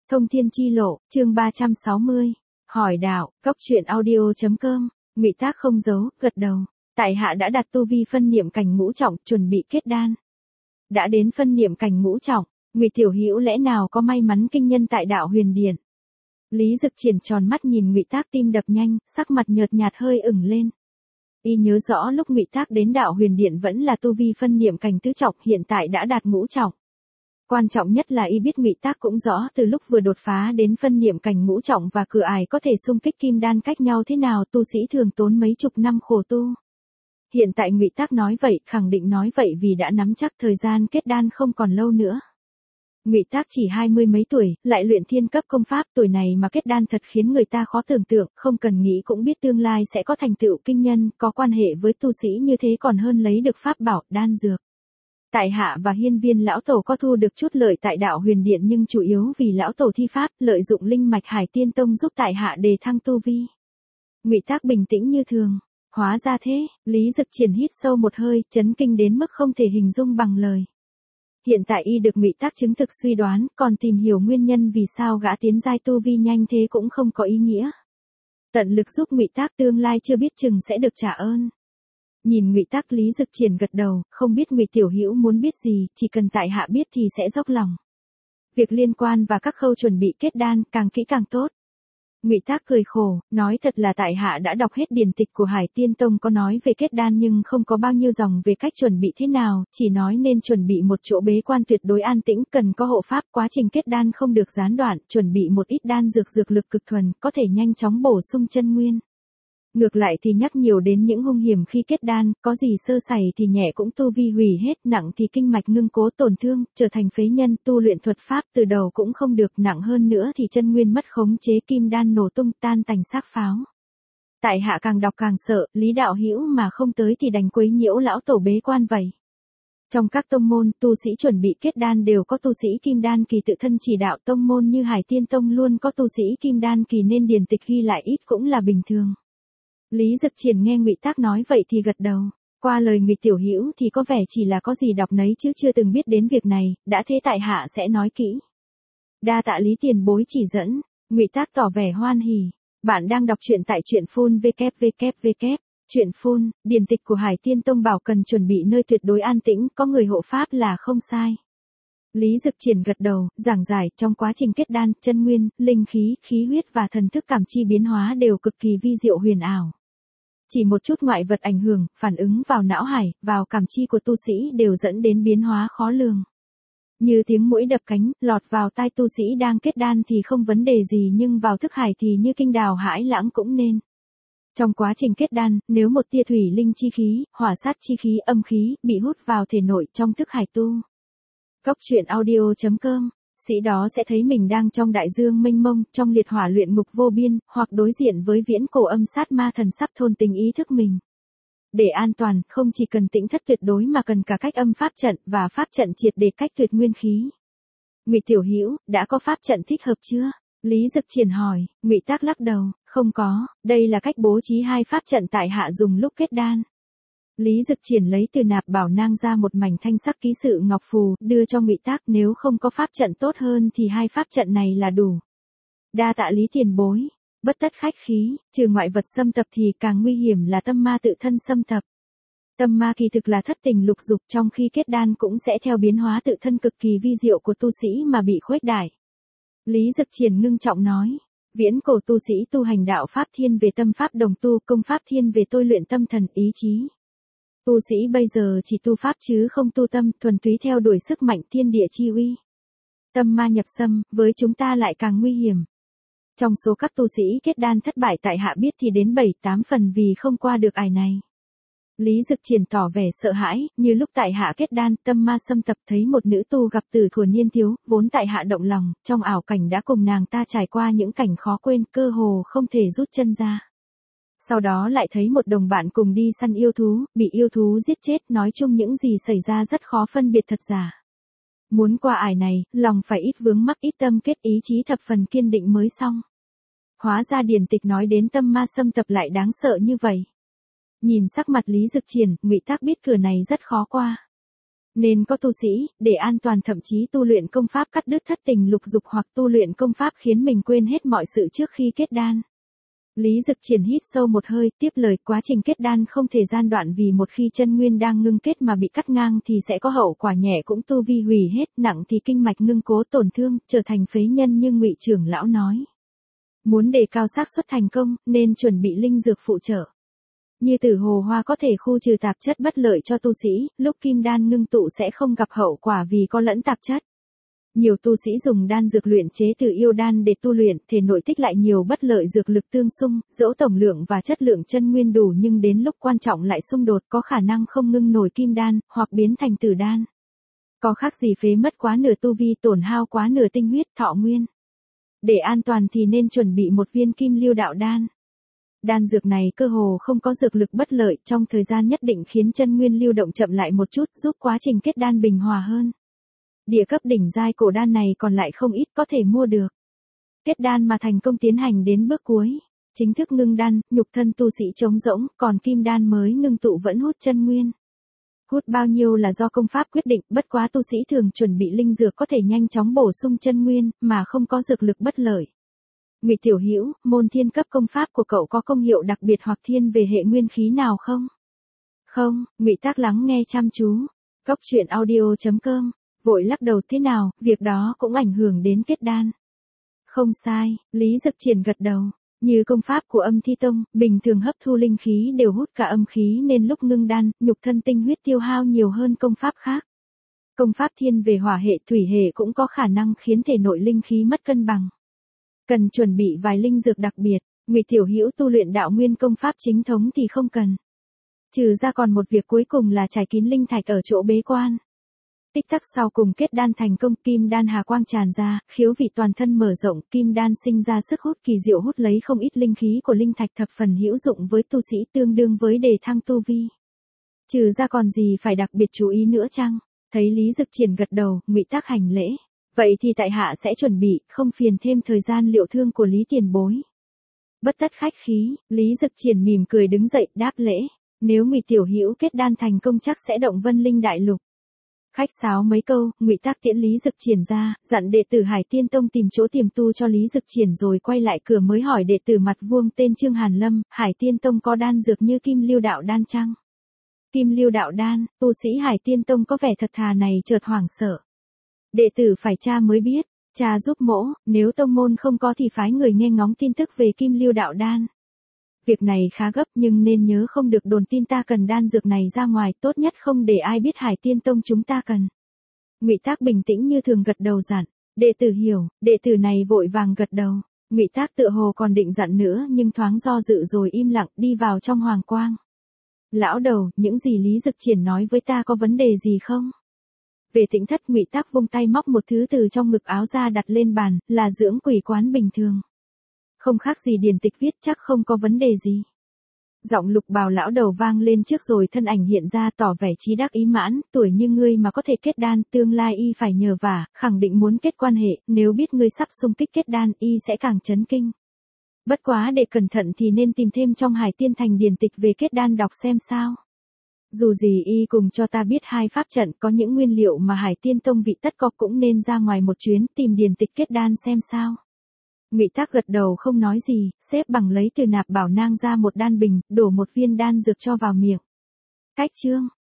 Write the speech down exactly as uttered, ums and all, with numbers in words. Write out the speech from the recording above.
Thông thiên chi lộ, chương ba trăm sáu mươi. Hỏi đạo, góc truyện audio chấm com. Ngụy Tác không giấu, gật đầu. Tại hạ đã đặt tu vi phân niệm cảnh ngũ trọng, chuẩn bị kết đan. Đã đến phân niệm cảnh ngũ trọng, Ngụy tiểu hữu lẽ nào có may mắn kinh nhân tại đạo Huyền Điện. Lý Dực Triển tròn mắt nhìn Ngụy Tác, tim đập nhanh, sắc mặt nhợt nhạt hơi ửng lên. Y nhớ rõ lúc Ngụy Tác đến đạo Huyền Điện vẫn là tu vi phân niệm cảnh tứ trọng, hiện tại đã đạt ngũ trọng. Quan trọng nhất là y biết Ngụy Tác cũng rõ từ lúc vừa đột phá đến phân niệm cảnh ngũ trọng và cửa ải có thể xung kích kim đan cách nhau thế nào, tu sĩ thường tốn mấy chục năm khổ tu. Hiện tại Ngụy Tác nói vậy, khẳng định nói vậy vì đã nắm chắc thời gian kết đan không còn lâu nữa. Ngụy Tác chỉ hai mươi mấy tuổi, lại luyện thiên cấp công pháp, tuổi này mà kết đan thật khiến người ta khó tưởng tượng, không cần nghĩ cũng biết tương lai sẽ có thành tựu kinh nhân, có quan hệ với tu sĩ như thế còn hơn lấy được pháp bảo, đan dược. Tại hạ và hiên viên lão tổ có thu được chút lợi tại đạo Huyền Điện, nhưng chủ yếu vì lão tổ thi pháp, lợi dụng linh mạch Hải Tiên Tông giúp tại hạ đề thăng tu vi. Ngụy Tác bình tĩnh như thường. Hóa ra thế, Lý Dực Triển hít sâu một hơi, chấn kinh đến mức không thể hình dung bằng lời. Hiện tại y được Ngụy Tác chứng thực suy đoán, còn tìm hiểu nguyên nhân vì sao gã tiến giai tu vi nhanh thế cũng không có ý nghĩa. Tận lực giúp Ngụy Tác, tương lai chưa biết chừng sẽ được trả ơn. Nhìn Ngụy Tác, Lý Dực Triển gật đầu, không biết Ngụy tiểu hữu muốn biết gì, chỉ cần tại hạ biết thì sẽ dốc lòng. Việc liên quan và các khâu chuẩn bị kết đan, càng kỹ càng tốt. Ngụy Tác cười khổ, nói thật là tại hạ đã đọc hết điển tịch của Hải Tiên Tông, có nói về kết đan nhưng không có bao nhiêu dòng về cách chuẩn bị thế nào, chỉ nói nên chuẩn bị một chỗ bế quan tuyệt đối an tĩnh, cần có hộ pháp, quá trình kết đan không được gián đoạn, chuẩn bị một ít đan dược dược lực cực thuần, có thể nhanh chóng bổ sung chân nguyên. Ngược lại thì nhắc nhiều đến những hung hiểm khi kết đan, có gì sơ sẩy thì nhẹ cũng tu vi hủy hết, nặng thì kinh mạch ngưng cố tổn thương, trở thành phế nhân, tu luyện thuật pháp từ đầu cũng không được, nặng hơn nữa thì chân nguyên mất khống chế, kim đan nổ tung tan tành xác pháo. Tại hạ càng đọc càng sợ, Lý đạo hữu mà không tới thì đành quấy nhiễu lão tổ bế quan vậy. Trong các tông môn, tu sĩ chuẩn bị kết đan đều có tu sĩ kim đan kỳ tự thân chỉ đạo, tông môn như Hải Tiên Tông luôn có tu sĩ kim đan kỳ nên điển tịch ghi lại ít cũng là bình thường. Lý Dực Triển nghe Ngụy Tác nói vậy thì gật đầu. Qua lời Ngụy tiểu hữu thì có vẻ chỉ là có gì đọc nấy chứ chưa từng biết đến việc này, đã thế tại hạ sẽ nói kỹ. Đa tạ Lý tiền bối chỉ dẫn. Ngụy Tác tỏ vẻ hoan hỉ. Bạn đang đọc truyện tại truyện phun www. Truyện phun, điển tịch của Hải Tiên Tông bảo cần chuẩn bị nơi tuyệt đối an tĩnh, có người hộ pháp là không sai. Lý Dực Triển gật đầu, giảng giải, trong quá trình kết đan, chân nguyên, linh khí, khí huyết và thần thức cảm chi biến hóa đều cực kỳ vi diệu huyền ảo. Chỉ một chút ngoại vật ảnh hưởng, phản ứng vào não hải, vào cảm chi của tu sĩ đều dẫn đến biến hóa khó lường. Như tiếng muỗi đập cánh, lọt vào tai tu sĩ đang kết đan thì không vấn đề gì, nhưng vào thức hải thì như kinh đào hãi lãng cũng nên. Trong quá trình kết đan, nếu một tia thủy linh chi khí, hỏa sát chi khí, âm khí, bị hút vào thể nội trong thức hải tu. Góc truyện audio chấm com, sĩ đó sẽ thấy mình đang trong đại dương mênh mông, trong liệt hỏa luyện ngục vô biên, hoặc đối diện với viễn cổ âm sát ma thần sắp thôn tính ý thức mình. Để an toàn, không chỉ cần tĩnh thất tuyệt đối mà cần cả cách âm pháp trận và pháp trận triệt để cách tuyệt nguyên khí. Ngụy tiểu hữu, đã có pháp trận thích hợp chưa? Lý Dực Triển hỏi. Ngụy Tác lắc đầu, không có, đây là cách bố trí hai pháp trận tại hạ dùng lúc kết đan. Lý Dực Triển lấy từ nạp bảo nang ra một mảnh thanh sắc ký sự ngọc phù, đưa cho Ngụy Tác, nếu không có pháp trận tốt hơn thì hai pháp trận này là đủ. Đa tạ Lý tiền bối. Bất tất khách khí, trừ ngoại vật xâm tập thì càng nguy hiểm là tâm ma tự thân xâm tập. Tâm ma kỳ thực là thất tình lục dục, trong khi kết đan cũng sẽ theo biến hóa tự thân cực kỳ vi diệu của tu sĩ mà bị khuếch đại. Lý Dực Triển ngưng trọng nói, viễn cổ tu sĩ tu hành đạo pháp thiên về tâm pháp đồng tu, công pháp thiên về tôi luyện tâm thần ý chí. Tu sĩ bây giờ chỉ tu pháp chứ không tu tâm, thuần túy theo đuổi sức mạnh thiên địa chi uy. Tâm ma nhập xâm, với chúng ta lại càng nguy hiểm. Trong số các tu sĩ kết đan thất bại tại hạ biết thì đến bảy tám phần vì không qua được ải này. Lý Dực Triển tỏ vẻ sợ hãi, như lúc tại hạ kết đan, tâm ma xâm tập, thấy một nữ tu gặp từ thuở niên thiếu, vốn tại hạ động lòng, trong ảo cảnh đã cùng nàng ta trải qua những cảnh khó quên, cơ hồ không thể rút chân ra. Sau đó lại thấy một đồng bạn cùng đi săn yêu thú, bị yêu thú giết chết, nói chung những gì xảy ra rất khó phân biệt thật giả. Muốn qua ải này, lòng phải ít vướng mắc, ít tâm kết, ý chí thập phần kiên định mới xong. Hóa ra điển tịch nói đến tâm ma xâm tập lại đáng sợ như vậy. Nhìn sắc mặt Lý Dực Triển, Ngụy Tác biết cửa này rất khó qua. Nên có tu sĩ, để an toàn thậm chí tu luyện công pháp cắt đứt thất tình lục dục hoặc tu luyện công pháp khiến mình quên hết mọi sự trước khi kết đan. Lý Dực Triển hít sâu một hơi, tiếp lời, quá trình kết đan không thể gian đoạn vì một khi chân nguyên đang ngưng kết mà bị cắt ngang thì sẽ có hậu quả nhẹ cũng tu vi hủy hết, nặng thì kinh mạch ngưng cố tổn thương, trở thành phế nhân như Ngụy trưởng lão nói. Muốn đề cao xác suất thành công, nên chuẩn bị linh dược phụ trợ. Như tử hồ hoa có thể khu trừ tạp chất bất lợi cho tu sĩ, lúc kim đan ngưng tụ sẽ không gặp hậu quả vì có lẫn tạp chất. Nhiều tu sĩ dùng đan dược luyện chế từ yêu đan để tu luyện, thể nội tích lại nhiều bất lợi dược lực tương xung, dẫu tổng lượng và chất lượng chân nguyên đủ nhưng đến lúc quan trọng lại xung đột, có khả năng không ngưng nổi kim đan, hoặc biến thành tử đan. Có khác gì phế mất quá nửa tu vi, tổn hao quá nửa tinh huyết, thọ nguyên. Để an toàn thì nên chuẩn bị một viên kim lưu đạo đan. Đan dược này cơ hồ không có dược lực bất lợi, trong thời gian nhất định khiến chân nguyên lưu động chậm lại một chút, giúp quá trình kết đan bình hòa hơn. Địa cấp đỉnh giai cổ đan này còn lại không ít, có thể mua được. Kết đan mà thành công tiến hành đến bước cuối, chính thức ngưng đan, nhục thân tu sĩ trống rỗng, còn kim đan mới ngưng tụ vẫn hút chân nguyên. Hút bao nhiêu là do công pháp quyết định, bất quá tu sĩ thường chuẩn bị linh dược có thể nhanh chóng bổ sung chân nguyên, mà không có dược lực bất lợi. Ngụy Tiểu Hữu, môn thiên cấp công pháp của cậu có công hiệu đặc biệt hoặc thiên về hệ nguyên khí nào không? Không, Ngụy Tác lắng nghe chăm chú. Cốc truyện audio chấm com, vội lắc đầu, thế nào, việc đó cũng ảnh hưởng đến kết đan. Không sai, Lý Dực Triển gật đầu. Như công pháp của Âm Thi Tông, bình thường hấp thu linh khí đều hút cả âm khí nên lúc ngưng đan, nhục thân tinh huyết tiêu hao nhiều hơn công pháp khác. Công pháp thiên về hỏa hệ, thủy hệ cũng có khả năng khiến thể nội linh khí mất cân bằng. Cần chuẩn bị vài linh dược đặc biệt, Ngụy Tiểu Hữu tu luyện đạo nguyên công pháp chính thống thì không cần. Trừ ra còn một việc cuối cùng là trải kín linh thạch ở chỗ bế quan. Tích tắc sau cùng kết đan thành công, kim đan hà quang tràn ra, khiếu vị toàn thân mở rộng, kim đan sinh ra sức hút kỳ diệu hút lấy không ít linh khí của linh thạch, thập phần hữu dụng với tu sĩ, tương đương với đề thăng tu vi. Trừ ra còn gì phải đặc biệt chú ý nữa chăng? Thấy Lý Dực Triển gật đầu, Ngụy Tác hành lễ. Vậy thì tại hạ sẽ chuẩn bị, không phiền thêm thời gian liệu thương của Lý tiền bối. Bất tất khách khí, Lý Dực Triển mỉm cười đứng dậy, đáp lễ. Nếu Ngụy Tiểu Hữu kết đan thành công chắc sẽ động Vân Linh Đại Lục. Khách sáo mấy câu, Ngụy Tác tiễn Lý Dực Triển ra, dặn đệ tử Hải Tiên Tông tìm chỗ tiềm tu cho Lý Dực Triển rồi quay lại cửa mới hỏi đệ tử mặt vuông tên Trương Hàn Lâm, Hải Tiên Tông có đan dược như kim lưu đạo đan chăng? Kim lưu đạo đan, tu sĩ Hải Tiên Tông có vẻ thật thà này chợt hoảng sợ. Đệ tử phải tra mới biết, cha giúp mỗ, nếu tông môn không có thì phái người nghe ngóng tin tức về kim lưu đạo đan. Việc này khá gấp nhưng nên nhớ không được đồn tin ta cần đan dược này ra ngoài, tốt nhất không để ai biết Hải Tiên Tông chúng ta cần. Ngụy Tác bình tĩnh như thường gật đầu dặn, đệ tử hiểu, đệ tử này vội vàng gật đầu. Ngụy Tác tựa hồ còn định dặn nữa nhưng thoáng do dự rồi im lặng đi vào trong hoàng quang. Lão đầu, những gì Lý Dực Triển nói với ta có vấn đề gì không? Về Tĩnh Thất, Ngụy Tác vung tay móc một thứ từ trong ngực áo ra đặt lên bàn, là dưỡng quỷ quán bình thường. Không khác gì điển tịch viết, chắc không có vấn đề gì. Giọng Lục Bào lão đầu vang lên trước rồi thân ảnh hiện ra tỏ vẻ chí đắc ý mãn, tuổi như ngươi mà có thể kết đan, tương lai y phải nhờ vả, khẳng định muốn kết quan hệ, nếu biết ngươi sắp xung kích kết đan, y sẽ càng chấn kinh. Bất quá để cẩn thận thì nên tìm thêm trong Hải Tiên Thành điển tịch về kết đan đọc xem sao. Dù gì y cùng cho ta biết hai pháp trận, có những nguyên liệu mà Hải Tiên Tông vị tất có, cũng nên ra ngoài một chuyến tìm điển tịch kết đan xem sao. Ngụy Tác gật đầu không nói gì, xếp bằng lấy từ nạp bảo nang ra một đan bình, đổ một viên đan dược cho vào miệng. Cách chương